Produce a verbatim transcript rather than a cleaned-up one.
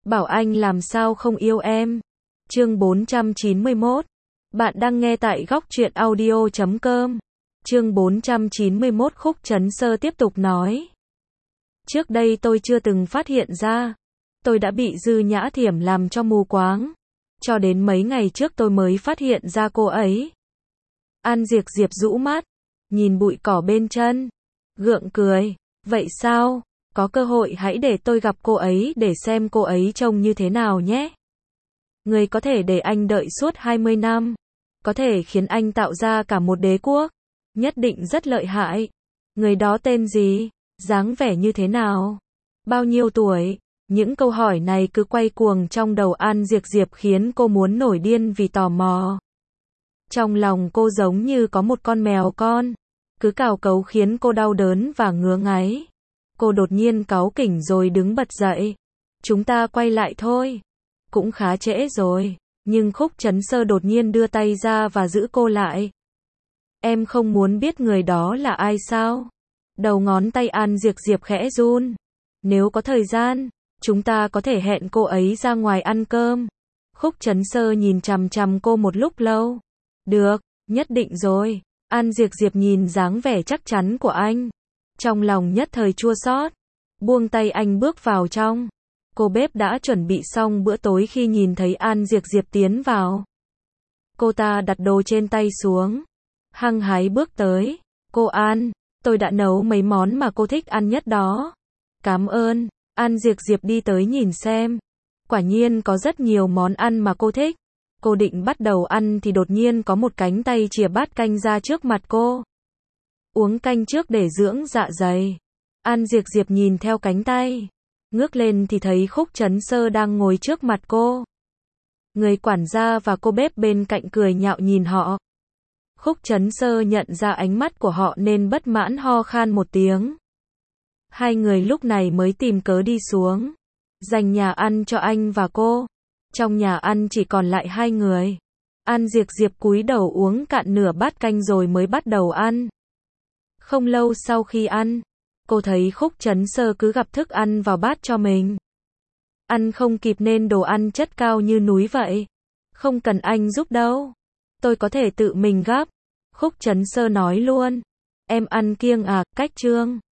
bảo anh làm sao không yêu em. Chương bốn trăm chín mươi mốt. Bạn đang nghe tại góc truyện audio chấm com. Chương bốn trăm chín mươi mốt. Khúc Trấn Sơ tiếp tục nói. Trước đây tôi chưa từng phát hiện ra. Tôi đã bị Dư Nhã Thiểm làm cho mù quáng. Cho đến mấy ngày trước tôi mới phát hiện ra cô ấy. An Diệp Diệp rũ mắt, nhìn bụi cỏ bên chân, gượng cười. Vậy sao? Có cơ hội hãy để tôi gặp cô ấy để xem cô ấy trông như thế nào nhé. Người có thể để anh đợi suốt hai mươi năm. Có thể khiến anh tạo ra cả một đế quốc. Nhất định rất lợi hại. Người đó tên gì? Dáng vẻ như thế nào? Bao nhiêu tuổi? Những câu hỏi này cứ quay cuồng trong đầu An Diệp Diệp khiến cô muốn nổi điên vì tò mò. Trong lòng cô giống như có một con mèo con, cứ cào cấu khiến cô đau đớn và ngứa ngáy. Cô đột nhiên cáu kỉnh rồi đứng bật dậy. Chúng ta quay lại thôi. Cũng khá trễ rồi. Nhưng Khúc Trấn Sơ đột nhiên đưa tay ra và giữ cô lại. Em không muốn biết người đó là ai sao? Đầu ngón tay An Diệp Diệp khẽ run. Nếu có thời gian, chúng ta có thể hẹn cô ấy ra ngoài ăn cơm. Khúc Trấn Sơ nhìn chằm chằm cô một lúc lâu. Được, nhất định rồi. An Diệp Diệp nhìn dáng vẻ chắc chắn của anh. Trong lòng nhất thời chua xót. Buông tay anh bước vào trong. Cô bếp đã chuẩn bị xong bữa tối khi nhìn thấy An Diệp Diệp tiến vào. Cô ta đặt đồ trên tay xuống. Hăng hái bước tới. Cô An, tôi đã nấu mấy món mà cô thích ăn nhất đó. Cảm ơn. An Diệp Diệp đi tới nhìn xem. Quả nhiên có rất nhiều món ăn mà cô thích. Cô định bắt đầu ăn thì đột nhiên có một cánh tay chìa bát canh ra trước mặt cô. Uống canh trước để dưỡng dạ dày. An Diệp Diệp nhìn theo cánh tay. Ngước lên thì thấy Khúc Trấn Sơ đang ngồi trước mặt cô. Người quản gia và cô bếp bên cạnh cười nhạo nhìn họ. Khúc Trấn Sơ nhận ra ánh mắt của họ nên bất mãn ho khan một tiếng. Hai người lúc này mới tìm cớ đi xuống. Dành nhà ăn cho anh và cô. Trong nhà ăn chỉ còn lại hai người. An Diệp Diệp cúi đầu uống cạn nửa bát canh rồi mới bắt đầu ăn. Không lâu sau khi ăn, cô thấy Khúc Trấn Sơ cứ gắp thức ăn vào bát cho mình. Ăn không kịp nên đồ ăn chất cao như núi vậy. Không cần anh giúp đâu. Tôi có thể tự mình gắp. Khúc Trấn Sơ nói luôn. Em ăn kiêng à, cách trương.